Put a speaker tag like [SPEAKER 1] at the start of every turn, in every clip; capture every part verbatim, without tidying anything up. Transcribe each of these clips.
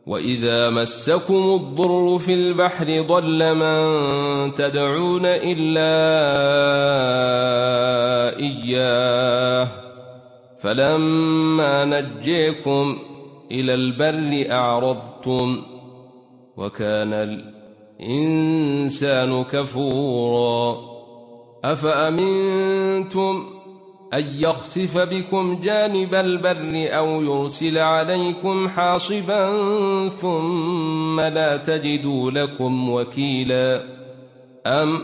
[SPEAKER 1] وإذا مسكم الضر في البحر ضل من تدعون إلا إياه فلما نجيكم إلى البر أعرضتم وكان الإنسان كفورا أفأمنتم أن يخسف بكم جانب البر أو يرسل عليكم حاصبا ثم لا تجدوا لكم وكيلا أم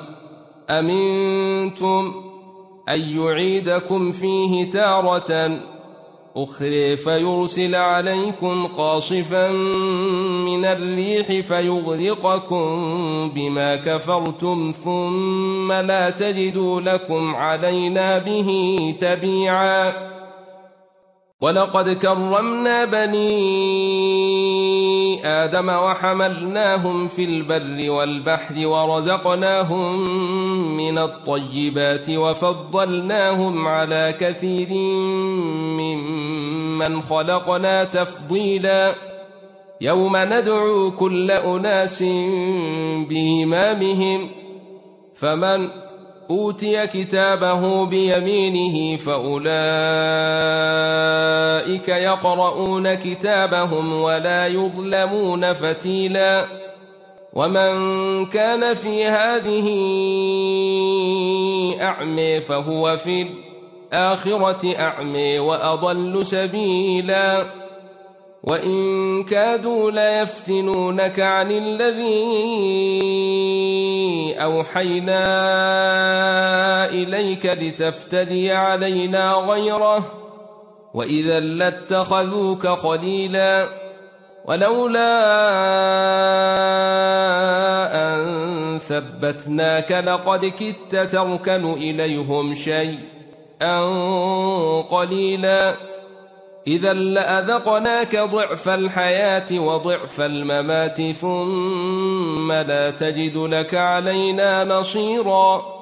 [SPEAKER 1] أمنتم أن يعيدكم فيه تارة أخرى فيرسل عليكم قاصفا من الريح فيغرقكم بما كفرتم ثم لا تجدوا لكم علينا به تبيعا ولقد كرمنا بني آدم وحملناهم في البر والبحر ورزقناهم من الطيبات وفضلناهم على كثير ممن خلقنا تفضيلا يوم ندعو كل أناس بإمامهم فمن أوتي كتابه بيمينه فأولئك يقرؤون كتابهم ولا يظلمون فتيلا ومن كان في هذه أعمى فهو في الآخرة أعمى وأضل سبيلا وإن كادوا ليفتنونك عن الذي أوحينا إليك لتفتري علينا غيره وإذا لاتخذوك خليلا ولولا أن ثبتناك لقد كدت تركن إليهم شيئا قليلا إذا لأذقناك ضعف الحياة وضعف الممات ثم لا تجد لك علينا نصيرا